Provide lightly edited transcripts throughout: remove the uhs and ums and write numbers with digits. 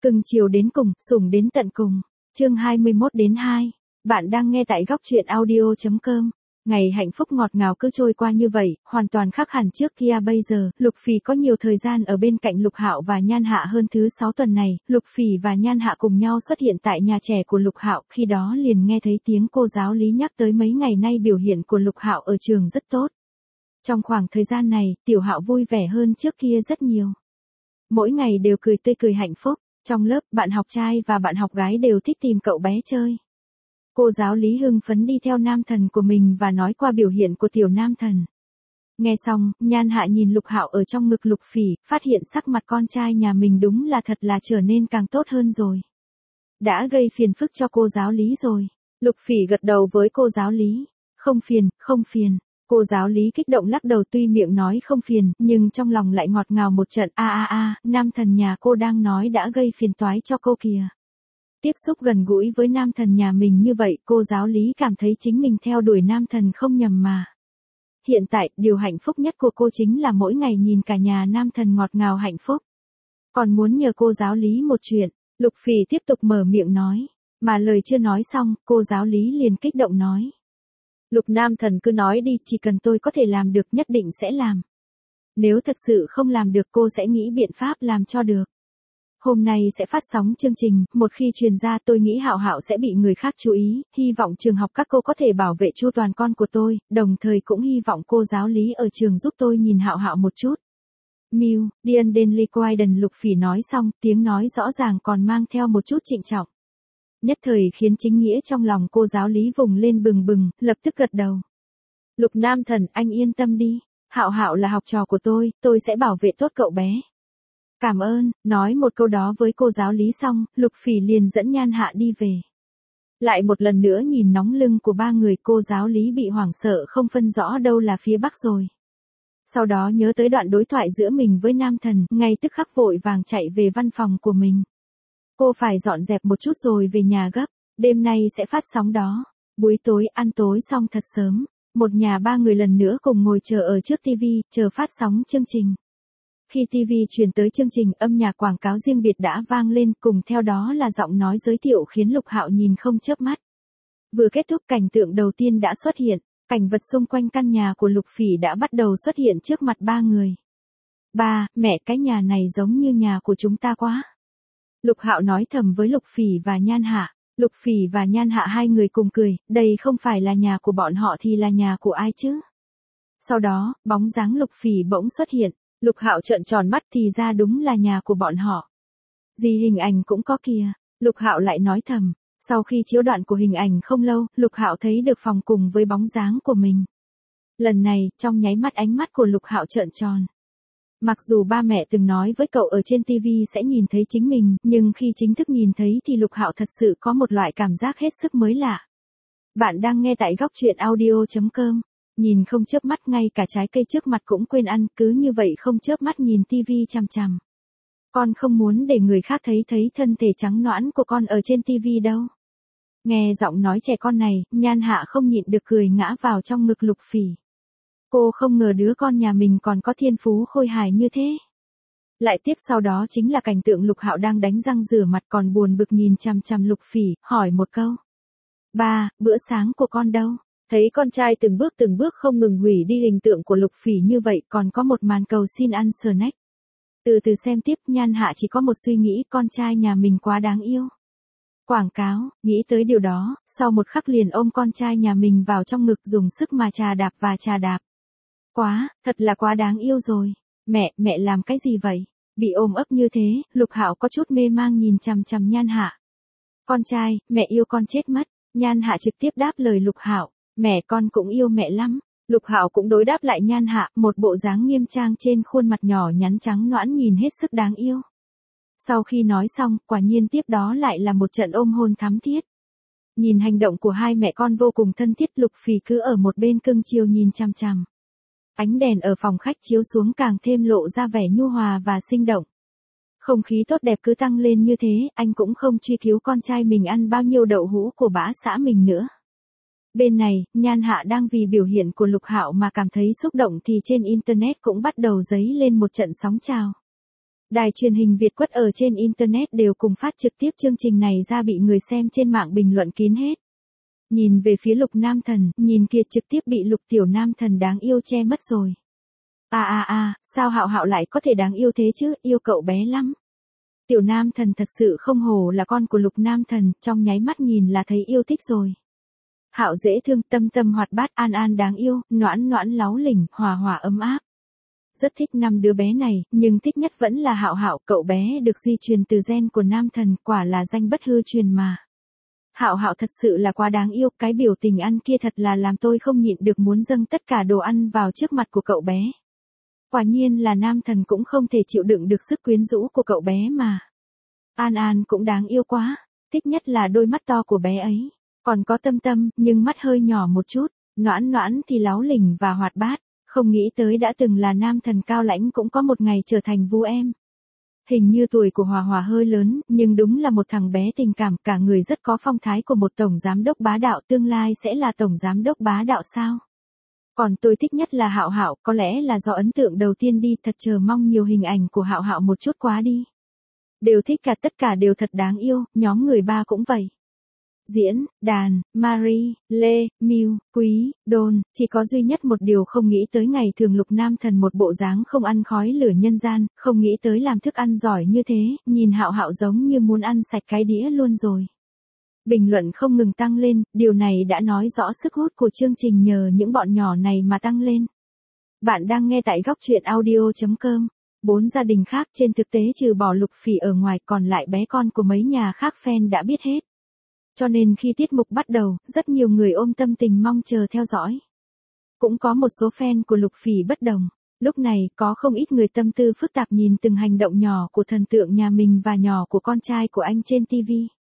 Cưng chiều đến cùng, sủng đến tận cùng. Chương 21-2. Bạn đang nghe tại góc truyện audio.com. Ngày hạnh phúc ngọt ngào cứ trôi qua như vậy, hoàn toàn khác hẳn trước kia bây giờ. Lục Phỉ có nhiều thời gian ở bên cạnh Lục Hạo và Nhan Hạ hơn. Thứ 6 tuần này, Lục Phỉ và Nhan Hạ cùng nhau xuất hiện tại nhà trẻ của Lục Hạo. Khi đó liền nghe thấy tiếng cô giáo lý nhắc tới mấy ngày nay biểu hiện của Lục Hạo ở trường rất tốt. Trong khoảng thời gian này, Tiểu Hạo vui vẻ hơn trước kia rất nhiều. Mỗi ngày đều cười tươi cười hạnh phúc. Trong lớp, bạn học trai và bạn học gái đều thích tìm cậu bé chơi. Cô giáo lý hưng phấn đi theo nam thần của mình và nói qua biểu hiện của tiểu nam thần. Nghe xong, Nhan Hạ nhìn Lục Hạo ở trong ngực Lục Phỉ, phát hiện sắc mặt con trai nhà mình đúng là thật là trở nên càng tốt hơn rồi. Đã gây phiền phức cho cô giáo lý rồi. Lục Phỉ gật đầu với cô giáo lý. Không phiền, không phiền. Cô giáo lý kích động lắc đầu, tuy miệng nói không phiền, nhưng trong lòng lại ngọt ngào một trận. Nam thần nhà cô đang nói đã gây phiền toái cho cô kìa. Tiếp xúc gần gũi với nam thần nhà mình như vậy, cô giáo lý cảm thấy chính mình theo đuổi nam thần không nhầm mà. Hiện tại, điều hạnh phúc nhất của cô chính là mỗi ngày nhìn cả nhà nam thần ngọt ngào hạnh phúc. Còn muốn nhờ cô giáo lý một chuyện. Lục Phỉ tiếp tục mở miệng nói. Mà lời chưa nói xong, cô giáo lý liền kích động nói. Lục nam thần cứ nói đi, chỉ cần tôi có thể làm được nhất định sẽ làm. Nếu thật sự không làm được cô sẽ nghĩ biện pháp làm cho được. Hôm nay sẽ phát sóng chương trình, một khi truyền ra tôi nghĩ Hạo Hạo sẽ bị người khác chú ý, hy vọng trường học các cô có thể bảo vệ chu toàn con của tôi, đồng thời cũng hy vọng cô giáo lý ở trường giúp tôi nhìn Hạo Hạo một chút. Mew, Dian Denly Quaiden. Lục Phỉ nói xong, tiếng nói rõ ràng còn mang theo một chút trịnh trọng. Nhất thời khiến chính nghĩa trong lòng cô giáo lý vùng lên bừng bừng, lập tức gật đầu. Lục nam thần, anh yên tâm đi, Hạo Hạo là học trò của tôi sẽ bảo vệ tốt cậu bé. Cảm ơn. Nói một câu đó với cô giáo lý xong, Lục Phỉ liền dẫn Nhan Hạ đi về. Lại một lần nữa nhìn nóng lưng của ba người, cô giáo lý bị hoảng sợ không phân rõ đâu là phía bắc rồi. Sau đó nhớ tới đoạn đối thoại giữa mình với nam thần, ngay tức khắc vội vàng chạy về văn phòng của mình. Cô phải dọn dẹp một chút rồi về nhà gấp, đêm nay sẽ phát sóng đó. Buổi tối ăn tối xong thật sớm, một nhà ba người lần nữa cùng ngồi chờ ở trước TV, chờ phát sóng chương trình. Khi TV truyền tới chương trình, âm nhạc quảng cáo riêng biệt đã vang lên, cùng theo đó là giọng nói giới thiệu khiến Lục Hạo nhìn không chớp mắt. Vừa kết thúc, cảnh tượng đầu tiên đã xuất hiện, cảnh vật xung quanh căn nhà của Lục Phỉ đã bắt đầu xuất hiện trước mặt ba người. Ba, mẹ, cái nhà này giống như nhà của chúng ta quá. Lục Hạo nói thầm với Lục Phỉ và Nhan Hạ. Lục Phỉ và Nhan Hạ hai người cùng cười, đây không phải là nhà của bọn họ thì là nhà của ai chứ? Sau đó, bóng dáng Lục Phỉ bỗng xuất hiện. Lục Hạo trợn tròn mắt, thì ra đúng là nhà của bọn họ. Gì hình ảnh cũng có kìa, Lục Hạo lại nói thầm. Sau khi chiếu đoạn của hình ảnh không lâu, Lục Hạo thấy được phòng cùng với bóng dáng của mình. Lần này, trong nháy mắt ánh mắt của Lục Hạo trợn tròn. Mặc dù ba mẹ từng nói với cậu ở trên TV sẽ nhìn thấy chính mình, nhưng khi chính thức nhìn thấy thì Lục Hạo thật sự có một loại cảm giác hết sức mới lạ. Bạn đang nghe tại góc truyện audio.com. Nhìn không chớp mắt, ngay cả trái cây trước mặt cũng quên ăn, cứ như vậy không chớp mắt nhìn TV chằm chằm. Con không muốn để người khác thấy thân thể trắng nõn của con ở trên TV đâu. Nghe giọng nói trẻ con này, Nhan Hạ không nhịn được cười ngã vào trong ngực Lục Phỉ. Cô không ngờ đứa con nhà mình còn có thiên phú khôi hài như thế. Lại tiếp sau đó chính là cảnh tượng Lục Hạo đang đánh răng rửa mặt còn buồn bực nhìn chằm chằm Lục Phỉ, hỏi một câu. Ba, bữa sáng của con đâu? Thấy con trai từng bước không ngừng hủy đi hình tượng của Lục Phỉ như vậy, còn có một màn cầu xin ăn snack. Từ từ xem tiếp, Nhan Hạ chỉ có một suy nghĩ, con trai nhà mình quá đáng yêu. Quảng cáo, nghĩ tới điều đó, sau một khắc liền ôm con trai nhà mình vào trong ngực dùng sức mà chà đạp và chà đạp. Thật là quá đáng yêu rồi. Mẹ làm cái gì vậy? Bị ôm ấp như thế, Lục Hạo có chút mê mang nhìn chằm chằm Nhan Hạ. Con trai, mẹ yêu con chết mất. Nhan Hạ trực tiếp đáp lời Lục Hạo. Mẹ, con cũng yêu mẹ lắm. Lục Hạo cũng đối đáp lại Nhan Hạ, một bộ dáng nghiêm trang trên khuôn mặt nhỏ nhắn trắng nõn nhìn hết sức đáng yêu. Sau khi nói xong, quả nhiên tiếp đó lại là một trận ôm hôn thắm thiết. Nhìn hành động của hai mẹ con vô cùng thân thiết, Lục Phỉ cứ ở một bên cưng chiều nhìn chằm chằm. Ánh đèn ở phòng khách chiếu xuống càng thêm lộ ra vẻ nhu hòa và sinh động. Không khí tốt đẹp cứ tăng lên như thế, anh cũng không truy cứu con trai mình ăn bao nhiêu đậu hũ của bã xã mình nữa. Bên này, Nhan Hạ đang vì biểu hiện của Lục Hạo mà cảm thấy xúc động thì trên internet cũng bắt đầu dấy lên một trận sóng trào. Đài truyền hình Việt Quất ở trên Internet đều cùng phát trực tiếp chương trình này ra bị người xem trên mạng bình luận kín hết. Nhìn về phía Lục Nam Thần, nhìn kia trực tiếp bị Lục Tiểu Nam Thần đáng yêu che mất rồi. Sao Hạo Hạo lại có thể đáng yêu thế chứ, yêu cậu bé lắm. Tiểu Nam Thần thật sự không hổ là con của Lục Nam Thần, trong nháy mắt nhìn là thấy yêu thích rồi. Hạo dễ thương, tâm tâm hoạt bát, An An đáng yêu, Noãn Noãn láu lỉnh, Hòa Hòa ấm áp. Rất thích năm đứa bé này, nhưng thích nhất vẫn là Hạo Hạo, cậu bé được di truyền từ gen của Nam Thần, quả là danh bất hư truyền mà. Hạo Hạo thật sự là quá đáng yêu, cái biểu tình ăn kia thật là làm tôi không nhịn được muốn dâng tất cả đồ ăn vào trước mặt của cậu bé. Quả nhiên là Nam Thần cũng không thể chịu đựng được sức quyến rũ của cậu bé mà. An An cũng đáng yêu quá, thích nhất là đôi mắt to của bé ấy, còn có Tâm Tâm, nhưng mắt hơi nhỏ một chút, Noãn Noãn thì láu lỉnh và hoạt bát, không nghĩ tới đã từng là Nam Thần cao lãnh cũng có một ngày trở thành vu em. Hình như tuổi của Hòa Hòa hơi lớn, nhưng đúng là một thằng bé tình cảm, cả người rất có phong thái của một tổng giám đốc bá đạo, tương lai sẽ là tổng giám đốc bá đạo sao? Còn tôi thích nhất là Hạo Hạo, có lẽ là do ấn tượng đầu tiên đi, thật chờ mong nhiều hình ảnh của Hạo Hạo một chút quá đi. Đều thích cả, tất cả đều thật đáng yêu, nhóm người ba cũng vậy. Diễn, đàn, Marie, Lê, Miu, Quý, Đôn, chỉ có duy nhất một điều không nghĩ tới ngày thường Lục Nam Thần một bộ dáng không ăn khói lửa nhân gian, không nghĩ tới làm thức ăn giỏi như thế, nhìn Hạo Hạo giống như muốn ăn sạch cái đĩa luôn rồi. Bình luận không ngừng tăng lên, điều này đã nói rõ sức hút của chương trình nhờ những bọn nhỏ này mà tăng lên. Bạn đang nghe tại góc truyện audio.com. 4 gia đình khác trên thực tế trừ bỏ Lục Phỉ ở ngoài còn lại bé con của mấy nhà khác fan đã biết hết. Cho nên khi tiết mục bắt đầu, rất nhiều người ôm tâm tình mong chờ theo dõi. Cũng có một số fan của Lục Phỉ bất đồng. Lúc này, có không ít người tâm tư phức tạp nhìn từng hành động nhỏ của thần tượng nhà mình và nhỏ của con trai của anh trên TV.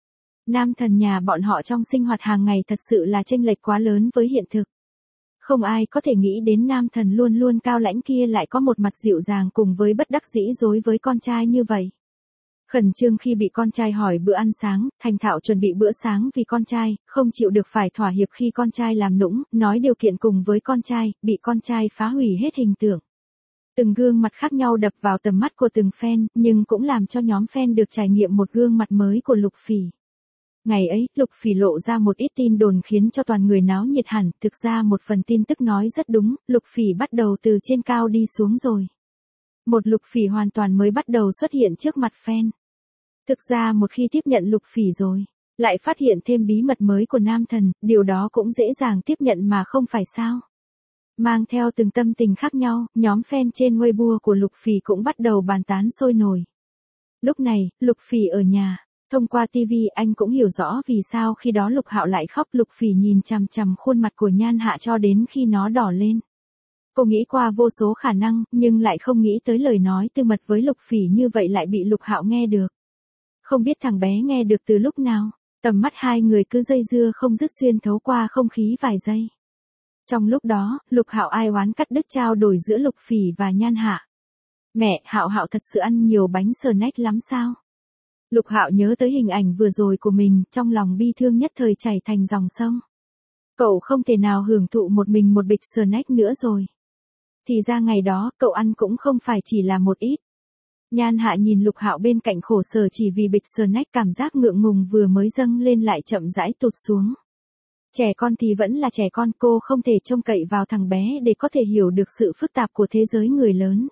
Nam Thần nhà bọn họ trong sinh hoạt hàng ngày thật sự là chênh lệch quá lớn với hiện thực. Không ai có thể nghĩ đến Nam Thần luôn luôn cao lãnh kia lại có một mặt dịu dàng cùng với bất đắc dĩ đối với con trai như vậy. Khẩn trương khi bị con trai hỏi bữa ăn sáng, thành thạo chuẩn bị bữa sáng vì con trai, không chịu được phải thỏa hiệp khi con trai làm nũng, nói điều kiện cùng với con trai, bị con trai phá hủy hết hình tượng. Từng gương mặt khác nhau đập vào tầm mắt của từng fan, nhưng cũng làm cho nhóm fan được trải nghiệm một gương mặt mới của Lục Phỉ. Ngày ấy, Lục Phỉ lộ ra một ít tin đồn khiến cho toàn người náo nhiệt hẳn, thực ra một phần tin tức nói rất đúng, Lục Phỉ bắt đầu từ trên cao đi xuống rồi. Một Lục Phỉ hoàn toàn mới bắt đầu xuất hiện trước mặt fan. Thực ra một khi tiếp nhận Lục Phỉ rồi, lại phát hiện thêm bí mật mới của Nam Thần, điều đó cũng dễ dàng tiếp nhận mà không phải sao. Mang theo từng tâm tình khác nhau, nhóm fan trên Weibo của Lục Phỉ cũng bắt đầu bàn tán sôi nổi. Lúc này, Lục Phỉ ở nhà, thông qua TV anh cũng hiểu rõ vì sao khi đó Lục Hạo lại khóc. Lục Phỉ nhìn chằm chằm khuôn mặt của Nhan Hạ cho đến khi nó đỏ lên. Cô nghĩ qua vô số khả năng, nhưng lại không nghĩ tới lời nói tư mật với Lục Phỉ như vậy lại bị Lục Hạo nghe được. Không biết thằng bé nghe được từ lúc nào, tầm mắt hai người cứ dây dưa không dứt xuyên thấu qua không khí vài giây. Trong lúc đó, Lục Hạo ai oán cắt đứt trao đổi giữa Lục Phỉ và Nhan Hạ. Mẹ, Hạo Hạo thật sự ăn nhiều bánh snack lắm sao? Lục Hạo nhớ tới hình ảnh vừa rồi của mình, trong lòng bi thương nhất thời chảy thành dòng sông. Cậu không thể nào hưởng thụ một mình một bịch snack nữa rồi. Thì ra ngày đó, cậu ăn cũng không phải chỉ là một ít. Nhan Hạ nhìn Lục Hạo bên cạnh khổ sở chỉ vì bịch snack, cảm giác ngượng ngùng vừa mới dâng lên lại chậm rãi tụt xuống. Trẻ con thì vẫn là trẻ con, cô không thể trông cậy vào thằng bé để có thể hiểu được sự phức tạp của thế giới người lớn.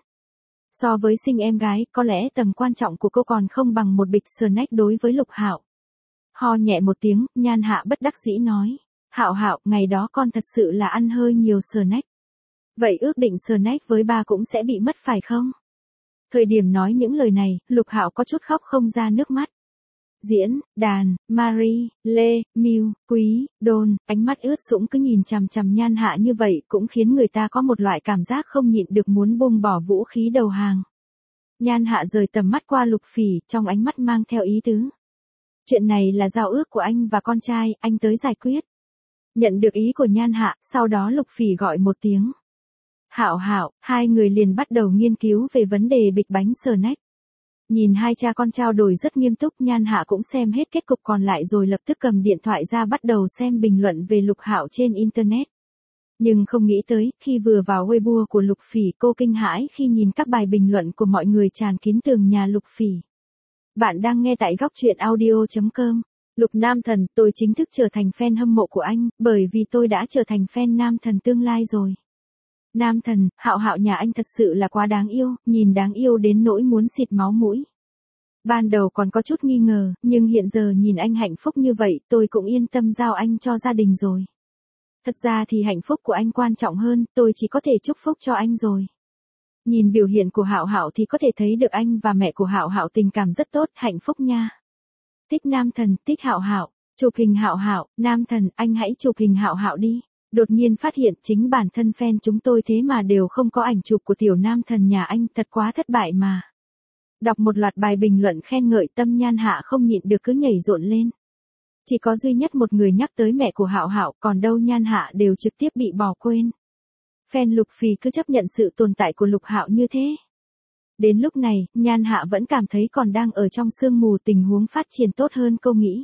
So với sinh em gái, có lẽ tầm quan trọng của cô còn không bằng một bịch snack đối với Lục Hạo. Ho nhẹ một tiếng, Nhan Hạ bất đắc dĩ nói. Hạo Hạo, ngày đó con thật sự là ăn hơi nhiều snack. Vậy ước định snack với ba cũng sẽ bị mất phải không? Thời điểm nói những lời này, Lục Hạo có chút khóc không ra nước mắt. Diễn, đàn, Marie, Lê, Miu, Quý, Đôn, ánh mắt ướt sũng cứ nhìn chằm chằm Nhan Hạ như vậy cũng khiến người ta có một loại cảm giác không nhịn được muốn buông bỏ vũ khí đầu hàng. Nhan Hạ rời tầm mắt qua Lục Phỉ, trong ánh mắt mang theo ý tứ. Chuyện này là giao ước của anh và con trai, anh tới giải quyết. Nhận được ý của Nhan Hạ, sau đó Lục Phỉ gọi một tiếng. Hạo Hạo, hai người liền bắt đầu nghiên cứu về vấn đề bịch bánh snack. Nhìn hai cha con trao đổi rất nghiêm túc, Nhan Hạ cũng xem hết kết cục còn lại rồi lập tức cầm điện thoại ra bắt đầu xem bình luận về Lục Hạo trên Internet. Nhưng không nghĩ tới, khi vừa vào Weibo của Lục Phỉ cô kinh hãi khi nhìn các bài bình luận của mọi người tràn kín tường nhà Lục Phỉ. Bạn đang nghe tại góc truyện audio.com. Lục Nam Thần, tôi chính thức trở thành fan hâm mộ của anh, bởi vì tôi đã trở thành fan Nam Thần tương lai rồi. Nam Thần, Hạo Hạo nhà anh thật sự là quá đáng yêu, nhìn đáng yêu đến nỗi muốn xịt máu mũi. Ban đầu còn có chút nghi ngờ, nhưng hiện giờ nhìn anh hạnh phúc như vậy, tôi cũng yên tâm giao anh cho gia đình rồi. Thật ra thì hạnh phúc của anh quan trọng hơn, tôi chỉ có thể chúc phúc cho anh rồi. Nhìn biểu hiện của Hạo Hạo thì có thể thấy được anh và mẹ của Hạo Hạo tình cảm rất tốt, hạnh phúc nha. Tích Nam Thần, tích Hạo Hạo, chụp hình Hạo Hạo, Nam Thần, anh hãy chụp hình Hạo Hạo đi. Đột nhiên phát hiện chính bản thân fan chúng tôi thế mà đều không có ảnh chụp của tiểu Nam Thần nhà anh, thật quá thất bại mà. Đọc một loạt bài bình luận khen ngợi tâm Nhan Hạ không nhịn được cứ nhảy rộn lên. Chỉ có duy nhất một người nhắc tới mẹ của Hạo Hạo, còn đâu Nhan Hạ đều trực tiếp bị bỏ quên. Fan Lục Phỉ cứ chấp nhận sự tồn tại của Lục Hạo như thế. Đến lúc này, Nhan Hạ vẫn cảm thấy còn đang ở trong sương mù, tình huống phát triển tốt hơn cô nghĩ.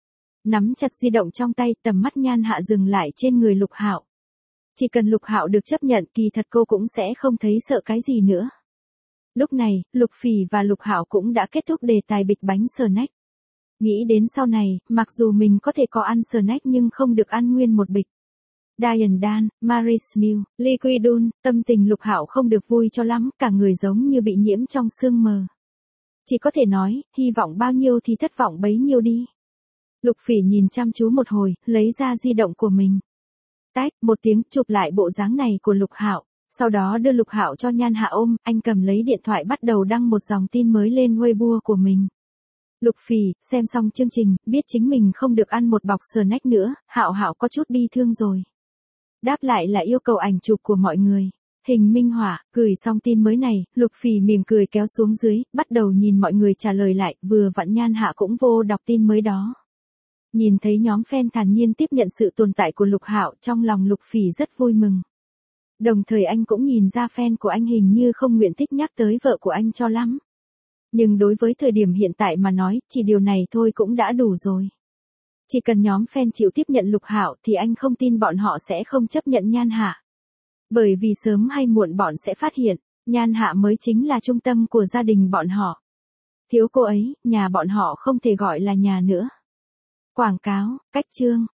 Nắm chặt di động trong tay, tầm mắt Nhan Hạ dừng lại trên người Lục Hạo. Chỉ cần Lục Hạo được chấp nhận, kỳ thật cô cũng sẽ không thấy sợ cái gì nữa. Lúc này, Lục Phỉ và Lục Hạo cũng đã kết thúc đề tài bịch bánh snack. Nghĩ đến sau này, mặc dù mình có thể có ăn snack nhưng không được ăn nguyên một bịch. Diane Dan, Maris Mill, Liquidun, tâm tình Lục Hạo không được vui cho lắm, cả người giống như bị nhiễm trong sương mờ. Chỉ có thể nói, hy vọng bao nhiêu thì thất vọng bấy nhiêu đi. Lục Phỉ nhìn chăm chú một hồi, lấy ra di động của mình. Tách, một tiếng, chụp lại bộ dáng này của Lục Hạo, sau đó đưa Lục Hạo cho Nhan Hạ ôm, anh cầm lấy điện thoại bắt đầu đăng một dòng tin mới lên Weibo của mình. Lục Phỉ, xem xong chương trình, biết chính mình không được ăn một bọc snack nữa, Hạo Hạo có chút bi thương rồi. Đáp lại là yêu cầu ảnh chụp của mọi người. Hình minh họa, gửi xong tin mới này, Lục Phỉ mỉm cười kéo xuống dưới, bắt đầu nhìn mọi người trả lời lại, vừa vặn Nhan Hạ cũng vô đọc tin mới đó. Nhìn thấy nhóm fan thản nhiên tiếp nhận sự tồn tại của Lục Hạo, trong lòng Lục Phỉ rất vui mừng. Đồng thời anh cũng nhìn ra fan của anh hình như không nguyện thích nhắc tới vợ của anh cho lắm. Nhưng đối với thời điểm hiện tại mà nói, chỉ điều này thôi cũng đã đủ rồi. Chỉ cần nhóm fan chịu tiếp nhận Lục Hạo thì anh không tin bọn họ sẽ không chấp nhận Nhan Hạ. Bởi vì sớm hay muộn bọn sẽ phát hiện, Nhan Hạ mới chính là trung tâm của gia đình bọn họ. Thiếu cô ấy, nhà bọn họ không thể gọi là nhà nữa. Quảng cáo, cách chương.